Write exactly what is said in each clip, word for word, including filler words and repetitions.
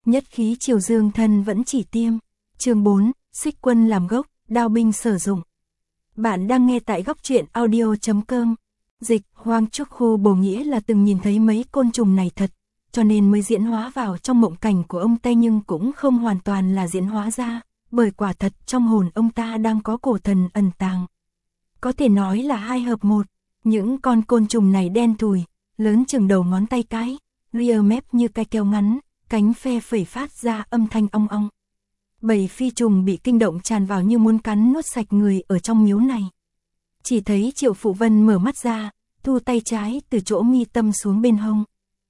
Nhất khí triều dương thân vẫn chỉ tiêm. Chương bốn, xích quân làm gốc, đao binh sử dụng. Bạn đang nghe tại góc truyện audio chấm com. Dịch Hoang Trúc Khu Bồ nghĩa là từng nhìn thấy mấy côn trùng này thật, cho nên mới diễn hóa vào trong mộng cảnh của ông ta, nhưng cũng không hoàn toàn là diễn hóa ra, bởi quả thật trong hồn ông ta đang có cổ thần ẩn tàng. Có thể nói là hai hợp một. Những con côn trùng này đen thùi, lớn chừng đầu ngón tay cái, ria mép như cây keo ngắn, cánh phe phẩy phát ra âm thanh ong ong. Bầy phi trùng bị kinh động tràn vào như muốn cắn nuốt sạch người ở trong miếu này. Chỉ thấy Triệu Phụ Vân mở mắt ra, thu tay trái từ chỗ mi tâm xuống bên hông.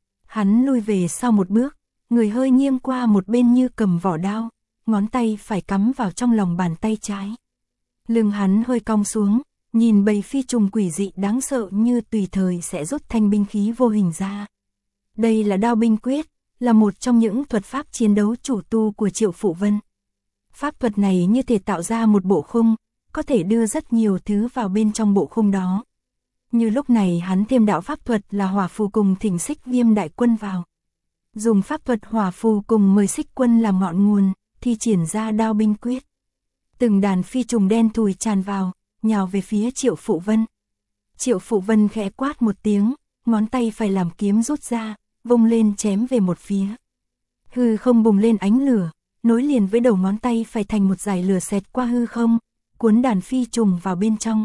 Hắn lui về sau một bước, người hơi nghiêng qua một bên như cầm vỏ đao, ngón tay phải cắm vào trong lòng bàn tay trái. Lưng hắn hơi cong xuống, nhìn bầy phi trùng quỷ dị đáng sợ như tùy thời sẽ rút thanh binh khí vô hình ra. Đây là đao binh quyết, là một trong những thuật pháp chiến đấu chủ tu của Triệu Phụ Vân. Pháp thuật này như thể tạo ra một bộ khung, có thể đưa rất nhiều thứ vào bên trong bộ khung đó. Như lúc này hắn thêm đạo pháp thuật là hỏa phù cùng thỉnh xích viêm đại quân vào. Dùng pháp thuật hỏa phù cùng mời xích quân làm ngọn nguồn, thì triển ra đao binh quyết. Từng đàn phi trùng đen thùi tràn vào, nhào về phía Triệu Phụ Vân. Triệu Phụ Vân khẽ quát một tiếng, ngón tay phải làm kiếm rút ra, vung lên chém về một phía. Hư không bùng lên ánh lửa, nối liền với đầu ngón tay phải thành một dải lửa xẹt qua hư không, cuốn đàn phi trùng vào bên trong.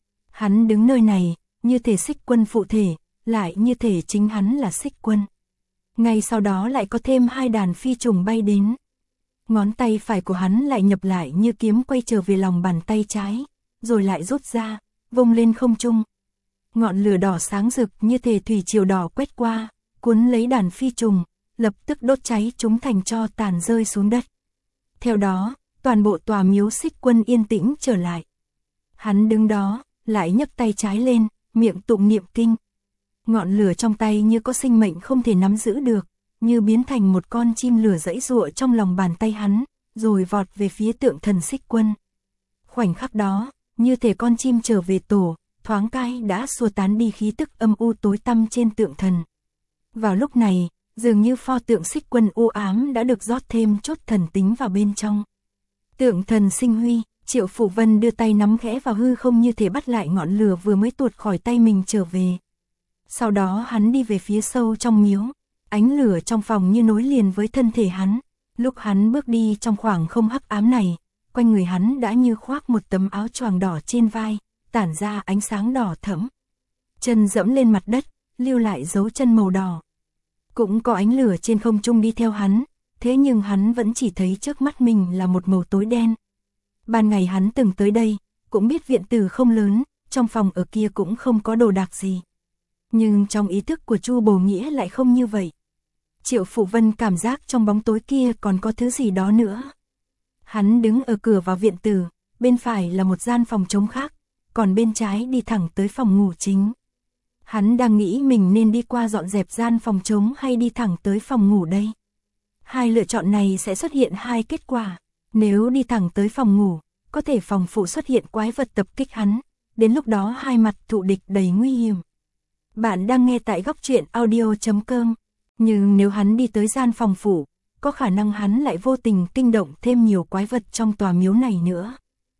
Hắn đứng nơi này, như thể xích quân phụ thể, lại như thể chính hắn là xích quân. Ngay sau đó lại có thêm hai đàn phi trùng bay đến. Ngón tay phải của hắn lại nhập lại như kiếm quay trở về lòng bàn tay trái, rồi lại rút ra, vung lên không trung. Ngọn lửa đỏ sáng rực như thể thủy triều đỏ quét qua, cuốn lấy đàn phi trùng, lập tức đốt cháy chúng thành tro tàn rơi xuống đất. Theo đó, toàn bộ tòa miếu xích quân yên tĩnh trở lại. Hắn đứng đó, lại nhấc tay trái lên, miệng tụng niệm kinh. Ngọn lửa trong tay như có sinh mệnh không thể nắm giữ được, như biến thành một con chim lửa giãy giụa trong lòng bàn tay hắn, rồi vọt về phía tượng thần xích quân. Khoảnh khắc đó, như thể con chim trở về tổ, thoáng cái đã xua tán đi khí tức âm u tối tăm trên tượng thần. Vào lúc này, dường như pho tượng xích quân u ám đã được rót thêm chút thần tính vào bên trong. Tượng thần sinh huy, Triệu Phụ Vân đưa tay nắm khẽ vào hư không như thể bắt lại ngọn lửa vừa mới tuột khỏi tay mình trở về. Sau đó hắn đi về phía sâu trong miếu, ánh lửa trong phòng như nối liền với thân thể hắn. Lúc hắn bước đi trong khoảng không hắc ám này, quanh người hắn đã như khoác một tấm áo choàng đỏ trên vai, tản ra ánh sáng đỏ thẫm. Chân dẫm lên mặt đất, lưu lại dấu chân màu đỏ. Cũng có ánh lửa trên không trung đi theo hắn, thế nhưng hắn vẫn chỉ thấy trước mắt mình là một màu tối đen. Ban ngày hắn từng tới đây, cũng biết viện tử không lớn, trong phòng ở kia cũng không có đồ đạc gì. Nhưng trong ý thức của Chu Bồ Nghĩa lại không như vậy. Triệu Phụ Vân cảm giác trong bóng tối kia còn có thứ gì đó nữa. Hắn đứng ở cửa vào viện tử, bên phải là một gian phòng trống khác, còn bên trái đi thẳng tới phòng ngủ chính. Hắn đang nghĩ mình nên đi qua dọn dẹp gian phòng trống hay đi thẳng tới phòng ngủ đây. Hai lựa chọn này sẽ xuất hiện hai kết quả. Nếu đi thẳng tới phòng ngủ, có thể phòng phụ xuất hiện quái vật tập kích hắn, đến lúc đó hai mặt thù địch đầy nguy hiểm. Bạn đang nghe tại góc truyện audio chấm com. Nhưng nếu hắn đi tới gian phòng phụ, có khả năng hắn lại vô tình kinh động thêm nhiều quái vật trong tòa miếu này nữa.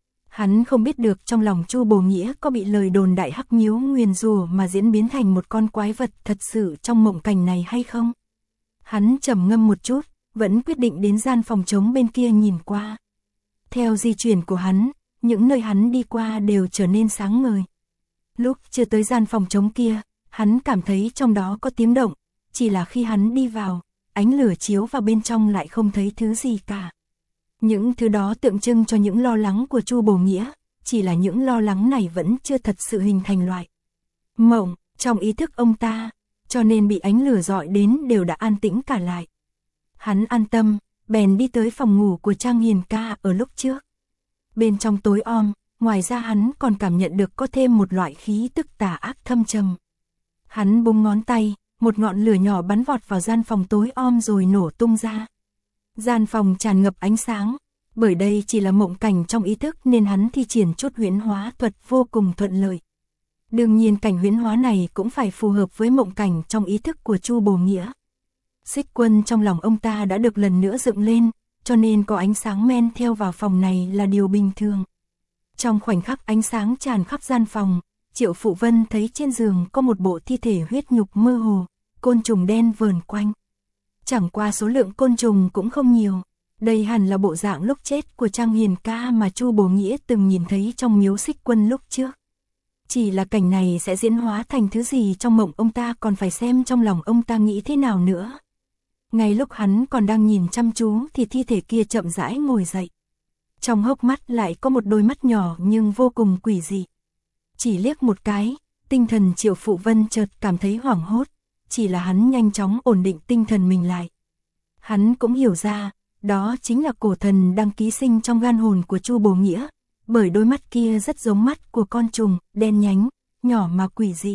Hắn không biết được trong lòng Chu Bồ Nghĩa có bị lời đồn đại hắc miếu nguyền rủa mà diễn biến thành một con quái vật thật sự trong mộng cảnh này hay không. Hắn trầm ngâm một chút, vẫn quyết định đến gian phòng trống bên kia nhìn qua. Theo di chuyển của hắn, những nơi hắn đi qua đều trở nên sáng ngời. Lúc chưa tới gian phòng trống kia, hắn cảm thấy trong đó có tiếng động, chỉ là khi hắn đi vào, ánh lửa chiếu vào bên trong lại không thấy thứ gì cả. Những thứ đó tượng trưng cho những lo lắng của Chu Bồ Nghĩa, chỉ là những lo lắng này vẫn chưa thật sự hình thành loại mộng trong ý thức ông ta, cho nên bị ánh lửa dọi đến đều đã an tĩnh cả lại. Hắn an tâm, bèn đi tới phòng ngủ của Trang Hiền Ca ở lúc trước. Bên trong tối om, ngoài ra hắn còn cảm nhận được có thêm một loại khí tức tà ác thâm trầm. Hắn búng ngón tay, một ngọn lửa nhỏ bắn vọt vào gian phòng tối om rồi nổ tung ra. Gian phòng tràn ngập ánh sáng, bởi đây chỉ là mộng cảnh trong ý thức nên hắn thi triển chút huyễn hóa thuật vô cùng thuận lợi. Đương nhiên cảnh huyễn hóa này cũng phải phù hợp với mộng cảnh trong ý thức của Chu Bồ Nghĩa. Xích Quân trong lòng ông ta đã được lần nữa dựng lên, cho nên có ánh sáng men theo vào phòng này là điều bình thường. Trong khoảnh khắc ánh sáng tràn khắp gian phòng, Triệu Phụ Vân thấy trên giường có một bộ thi thể huyết nhục mơ hồ, côn trùng đen vờn quanh. Chẳng qua số lượng côn trùng cũng không nhiều. Đây hẳn là bộ dạng lúc chết của Trang Hiền Ca mà Chu Bồ Nghĩa từng nhìn thấy trong miếu Xích Quân lúc trước. Chỉ là cảnh này sẽ diễn hóa thành thứ gì trong mộng ông ta còn phải xem trong lòng ông ta nghĩ thế nào nữa. Ngay lúc hắn còn đang nhìn chăm chú thì thi thể kia chậm rãi ngồi dậy. Trong hốc mắt lại có một đôi mắt nhỏ nhưng vô cùng quỷ dị. Chỉ liếc một cái, tinh thần Triệu Phụ Vân chợt cảm thấy hoảng hốt, chỉ là hắn nhanh chóng ổn định tinh thần mình lại. Hắn cũng hiểu ra, đó chính là cổ thần đang ký sinh trong gan hồn của Chu Bồ Nghĩa, bởi đôi mắt kia rất giống mắt của con trùng, đen nhánh, nhỏ mà quỷ dị.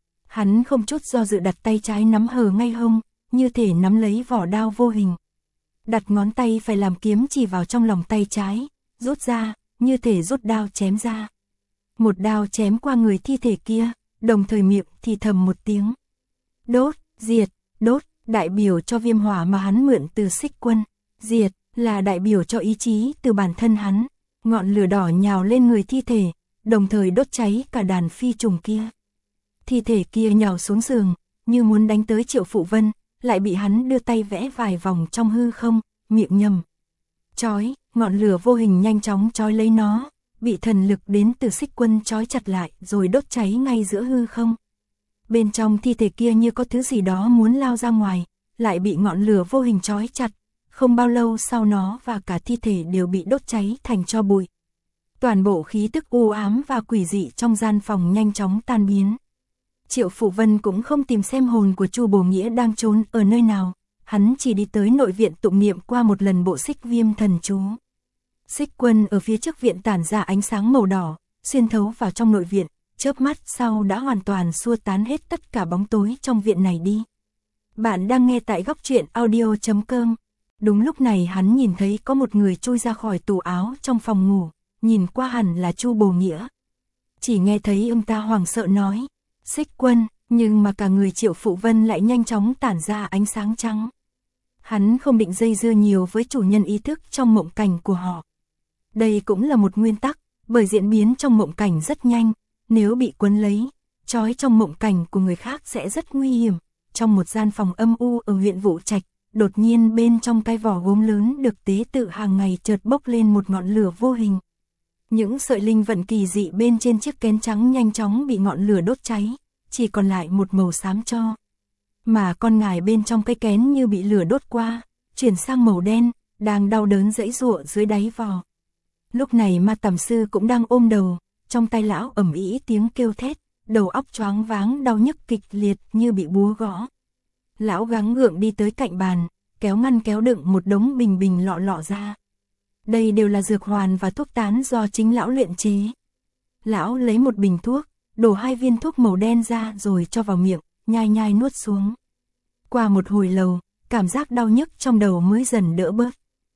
Hắn không chút do dự đặt tay trái nắm hờ ngay hông, như thể nắm lấy vỏ đao vô hình. Đặt ngón tay phải làm kiếm chỉ vào trong lòng tay trái, rút ra, như thể rút đao chém ra. Một đao chém qua người thi thể kia, đồng thời miệng thì thầm một tiếng. Đốt, diệt, đốt, đại biểu cho viêm hỏa mà hắn mượn từ Xích Quân. Diệt, là đại biểu cho ý chí từ bản thân hắn. Ngọn lửa đỏ nhào lên người thi thể, đồng thời đốt cháy cả đàn phi trùng kia. Thi thể kia nhào xuống giường, như muốn đánh tới Triệu Phụ Vân, lại bị hắn đưa tay vẽ vài vòng trong hư không, miệng nhầm. Chói, ngọn lửa vô hình nhanh chóng chói lấy nó, bị thần lực đến từ Xích Quân chói chặt lại rồi đốt cháy ngay giữa hư không. Bên trong thi thể kia như có thứ gì đó muốn lao ra ngoài, lại bị ngọn lửa vô hình chói chặt. Không bao lâu sau nó và cả thi thể đều bị đốt cháy thành tro bụi. Toàn bộ khí tức u ám và quỷ dị trong gian phòng nhanh chóng tan biến. Triệu Phụ Vân cũng không tìm xem hồn của Chu Bồ Nghĩa đang trốn ở nơi nào, hắn chỉ đi tới nội viện tụng niệm qua một lần bộ xích viêm thần chú. Xích Quân ở phía trước viện tản ra ánh sáng màu đỏ, xuyên thấu vào trong nội viện, chớp mắt sau đã hoàn toàn xua tán hết tất cả bóng tối trong viện này đi. Bạn đang nghe tại góc truyện audio chấm com. Đúng lúc này hắn nhìn thấy có một người chui ra khỏi tủ áo trong phòng ngủ, nhìn qua hẳn là Chu Bồ Nghĩa. Chỉ nghe thấy ông ta hoảng sợ nói, Xích Quân, nhưng mà cả người Triệu Phụ Vân lại nhanh chóng tản ra ánh sáng trắng. Hắn không định dây dưa nhiều với chủ nhân ý thức trong mộng cảnh của họ. Đây cũng là một nguyên tắc, bởi diễn biến trong mộng cảnh rất nhanh, nếu bị quấn lấy, trói trong mộng cảnh của người khác sẽ rất nguy hiểm. Trong một gian phòng âm u ở huyện Vũ Trạch, đột nhiên bên trong cái vỏ gốm lớn được tế tự hàng ngày chợt bốc lên một ngọn lửa vô hình. Những sợi linh vận kỳ dị bên trên chiếc kén trắng nhanh chóng bị ngọn lửa đốt cháy, chỉ còn lại một màu xám tro. Mà con ngài bên trong cái kén như bị lửa đốt qua, chuyển sang màu đen, đang đau đớn giãy giụa dưới đáy vỏ. Lúc này Ma Tầm Sư cũng đang ôm đầu, trong tay lão ầm ĩ tiếng kêu thét, đầu óc choáng váng đau nhức kịch liệt như bị búa gõ. Lão gắng gượng đi tới cạnh bàn, kéo ngăn kéo đựng một đống bình bình lọ lọ ra. Đây đều là dược hoàn và thuốc tán do chính lão luyện chế. Lão lấy một bình thuốc, đổ hai viên thuốc màu đen ra rồi cho vào miệng, nhai nhai nuốt xuống. Qua một hồi lâu, cảm giác đau nhức trong đầu mới dần đỡ bớt.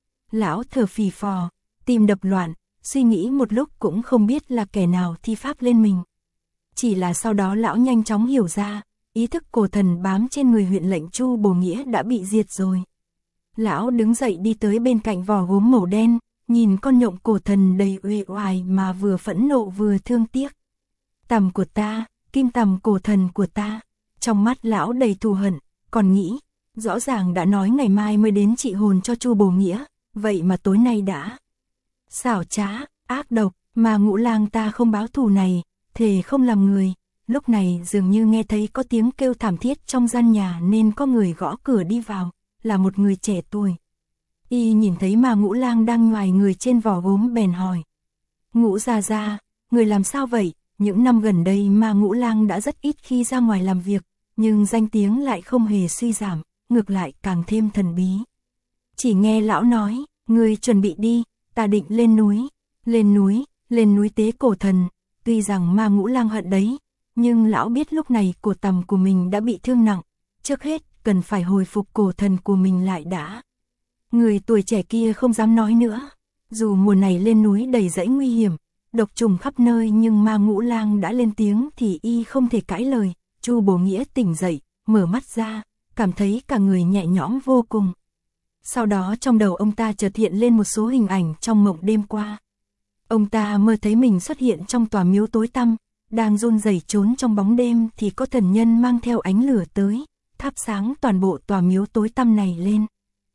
Lão thở phì phò, tim đập loạn, suy nghĩ một lúc cũng không biết là kẻ nào thi pháp lên mình. Chỉ là sau đó lão nhanh chóng hiểu ra, ý thức cổ thần bám trên người huyện lệnh Chu Bồ Nghĩa đã bị diệt rồi. Lão đứng dậy đi tới bên cạnh vỏ gốm màu đen, nhìn con nhộng cổ thần đầy uể oải mà vừa phẫn nộ vừa thương tiếc. Tằm của ta, kim tằm cổ thần của ta. Trong mắt lão đầy thù hận, còn nghĩ, rõ ràng đã nói ngày mai mới đến trị hồn cho Chu Bồ Nghĩa, vậy mà tối nay đã. Xảo trá, ác độc, mà Ngũ Lang ta không báo thù này, thề không làm người. Lúc này dường như nghe thấy có tiếng kêu thảm thiết trong gian nhà nên có người gõ cửa đi vào, là một người trẻ tuổi. Y nhìn thấy Ma Ngũ Lang đang nhoài người trên vỏ gốm bèn hỏi. Ngũ gia gia, người làm sao vậy? Những năm gần đây Ma Ngũ Lang đã rất ít khi ra ngoài làm việc, nhưng danh tiếng lại không hề suy giảm, ngược lại càng thêm thần bí. Chỉ nghe lão nói, người chuẩn bị đi, ta định lên núi, lên núi, lên núi tế cổ thần. Tuy rằng Ma Ngũ Lang hận đấy, nhưng lão biết lúc này cổ tằm của mình đã bị thương nặng, trước hết cần phải hồi phục cổ thần của mình lại đã. Người tuổi trẻ kia không dám nói nữa, dù mùa này lên núi đầy dãy nguy hiểm, độc trùng khắp nơi nhưng Ma Ngũ Lang đã lên tiếng thì y không thể cãi lời. Chu Bồ Nghĩa tỉnh dậy, mở mắt ra, cảm thấy cả người nhẹ nhõm vô cùng. Sau đó trong đầu ông ta chợt hiện lên một số hình ảnh trong mộng đêm qua. Ông ta mơ thấy mình xuất hiện trong tòa miếu tối tăm, đang run rẩy trốn trong bóng đêm thì có thần nhân mang theo ánh lửa tới, thắp sáng toàn bộ tòa miếu tối tăm này lên.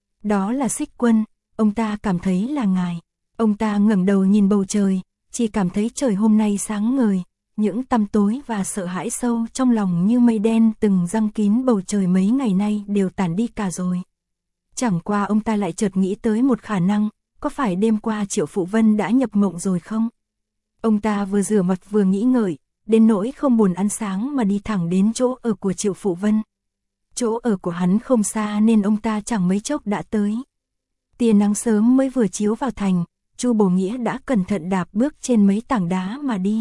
Đó là Xích Quân, ông ta cảm thấy là ngài. Ông ta ngẩng đầu nhìn bầu trời, chỉ cảm thấy trời hôm nay sáng ngời, những tăm tối và sợ hãi sâu trong lòng như mây đen từng giăng kín bầu trời mấy ngày nay đều tản đi cả rồi. Chẳng qua ông ta lại chợt nghĩ tới một khả năng, có phải đêm qua Triệu Phụ Vân đã nhập mộng rồi không? Ông ta vừa rửa mặt vừa nghĩ ngợi, đến nỗi không buồn ăn sáng mà đi thẳng đến chỗ ở của Triệu Phụ Vân. Chỗ ở của hắn không xa nên ông ta chẳng mấy chốc đã tới. Tia nắng sớm mới vừa chiếu vào thành, Chu Bổ Nghĩa đã cẩn thận đạp bước trên mấy tảng đá mà đi.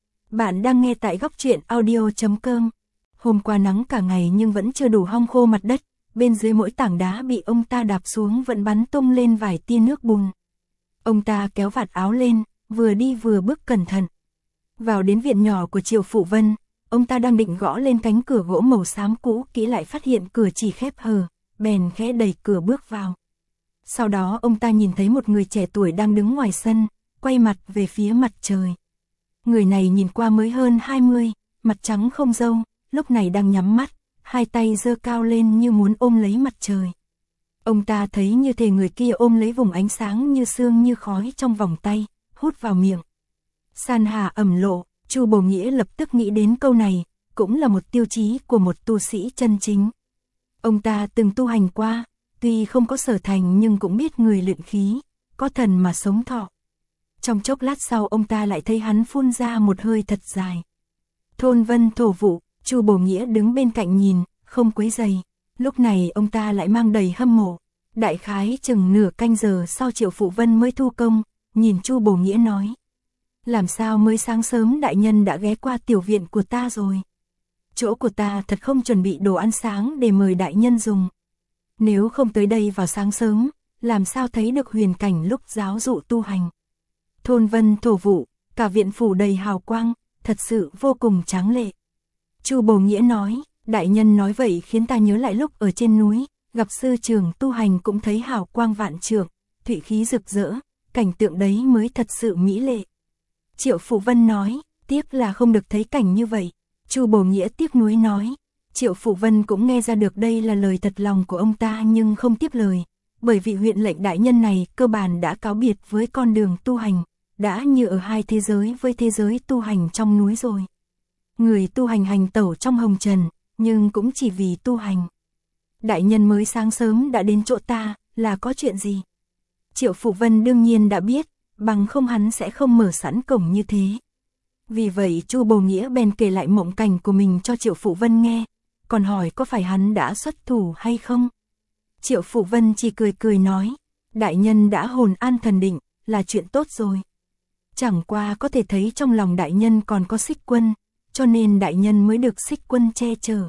Bạn đang nghe tại góc truyện audio chấm com. Hôm qua nắng cả ngày nhưng vẫn chưa đủ hong khô mặt đất, bên dưới mỗi tảng đá bị ông ta đạp xuống vẫn bắn tung lên vài tia nước bùn. Ông ta kéo vạt áo lên, vừa đi vừa bước cẩn thận. Vào đến viện nhỏ của Triệu Phụ Vân, ông ta đang định gõ lên cánh cửa gỗ màu xám cũ kỹ lại phát hiện cửa chỉ khép hờ, bèn khẽ đẩy cửa bước vào. Sau đó ông ta nhìn thấy một người trẻ tuổi đang đứng ngoài sân, quay mặt về phía mặt trời. Người này nhìn qua mới hơn hai mươi, mặt trắng không râu, lúc này đang nhắm mắt, hai tay giơ cao lên như muốn ôm lấy mặt trời. Ông ta thấy như thể người kia ôm lấy vùng ánh sáng như sương như khói trong vòng tay, hút vào miệng. San hà ẩm lộ, Chu Bổ Nghĩa lập tức nghĩ đến câu này, cũng là một tiêu chí của một tu sĩ chân chính. Ông ta từng tu hành qua, tuy không có sở thành nhưng cũng biết người luyện khí, có thần mà sống thọ. Trong chốc lát sau ông ta lại thấy hắn phun ra một hơi thật dài. Thôn Vân thổ vụ, Chu Bổ Nghĩa đứng bên cạnh nhìn, không quấy rầy. Lúc này ông ta lại mang đầy hâm mộ. Đại khái chừng nửa canh giờ sau Triệu Phụ Vân mới thu công, nhìn Chu Bổ Nghĩa nói. Làm sao mới sáng sớm đại nhân đã ghé qua tiểu viện của ta rồi. Chỗ của ta thật không chuẩn bị đồ ăn sáng để mời đại nhân dùng. Nếu không tới đây vào sáng sớm, làm sao thấy được huyền cảnh lúc giáo dụ tu hành. Thôn Vân thổ vụ, cả viện phủ đầy hào quang, thật sự vô cùng tráng lệ. Chu Bổ Nghĩa nói, đại nhân nói vậy khiến ta nhớ lại lúc ở trên núi, gặp sư trưởng tu hành cũng thấy hào quang vạn trượng, thủy khí rực rỡ, cảnh tượng đấy mới thật sự mỹ lệ. Triệu Phụ Vân nói, tiếc là không được thấy cảnh như vậy. Chu Bổ Nghĩa tiếc nuối nói, Triệu Phụ Vân cũng nghe ra được đây là lời thật lòng của ông ta nhưng không tiếp lời, bởi vì huyện lệnh đại nhân này cơ bản đã cáo biệt với con đường tu hành, đã như ở hai thế giới với thế giới tu hành trong núi rồi. Người tu hành hành tẩu trong hồng trần, nhưng cũng chỉ vì tu hành. Đại nhân mới sáng sớm đã đến chỗ ta, là có chuyện gì? Triệu Phụ Vân đương nhiên đã biết, bằng không hắn sẽ không mở sẵn cổng như thế. Vì vậy Chu Bổ Nghĩa bèn kể lại mộng cảnh của mình cho Triệu Phụ Vân nghe, còn hỏi có phải hắn đã xuất thủ hay không. Triệu Phụ Vân chỉ cười cười nói, đại nhân đã hồn an thần định, là chuyện tốt rồi. Chẳng qua có thể thấy trong lòng đại nhân còn có Xích Quân, cho nên đại nhân mới được Xích Quân che chở.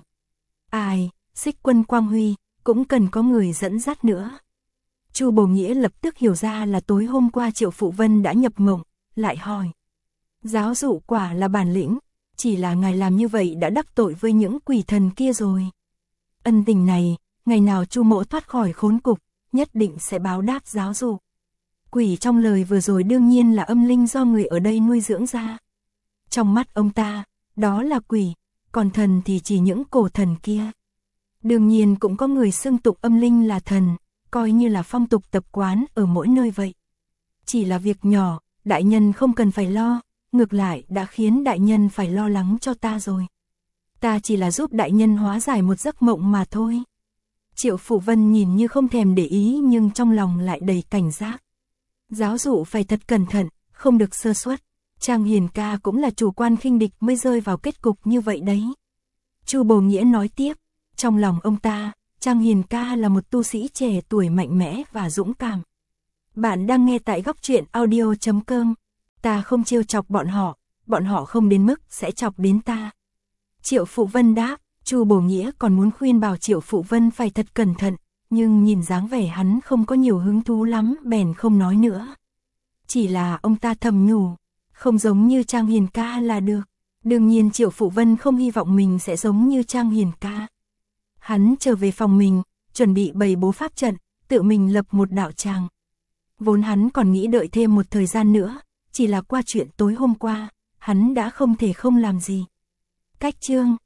Ai, Xích Quân quang huy, cũng cần có người dẫn dắt nữa. Chu Bổ Nghĩa lập tức hiểu ra là tối hôm qua Triệu Phụ Vân đã nhập mộng, lại hỏi. Giáo dụ quả là bản lĩnh, chỉ là ngài làm như vậy đã đắc tội với những quỷ thần kia rồi. Ân tình này, ngày nào Chu mỗ thoát khỏi khốn cục, nhất định sẽ báo đáp giáo dụ. Quỷ trong lời vừa rồi đương nhiên là âm linh do người ở đây nuôi dưỡng ra. Trong mắt ông ta, đó là quỷ, còn thần thì chỉ những cổ thần kia. Đương nhiên cũng có người xưng tục âm linh là thần, coi như là phong tục tập quán ở mỗi nơi vậy. Chỉ là việc nhỏ, đại nhân không cần phải lo, ngược lại đã khiến đại nhân phải lo lắng cho ta rồi. Ta chỉ là giúp đại nhân hóa giải một giấc mộng mà thôi. Triệu Phụ Vân nhìn như không thèm để ý nhưng trong lòng lại đầy cảnh giác. Giáo dụ phải thật cẩn thận, không được sơ suất. Trang Hiền ca cũng là chủ quan khinh địch mới rơi vào kết cục như vậy đấy. Chu Bổ Nghĩa nói tiếp, trong lòng ông ta, Trang Hiền ca là một tu sĩ trẻ tuổi mạnh mẽ và dũng cảm. Bạn đang nghe tại góc truyện audio chấm com. Ta không trêu chọc bọn họ, bọn họ không đến mức sẽ chọc đến ta. Triệu Phụ Vân đáp, Chu Bổ Nghĩa còn muốn khuyên bảo Triệu Phụ Vân phải thật cẩn thận, nhưng nhìn dáng vẻ hắn không có nhiều hứng thú lắm bèn không nói nữa. Chỉ là ông ta thầm nhủ, không giống như Trang Hiền ca là được. Đương nhiên Triệu Phụ Vân không hy vọng mình sẽ giống như Trang Hiền ca. Hắn trở về phòng mình, chuẩn bị bày bố pháp trận, tự mình lập một đạo tràng. Vốn hắn còn nghĩ đợi thêm một thời gian nữa, chỉ là qua chuyện tối hôm qua, hắn đã không thể không làm gì. Cách chương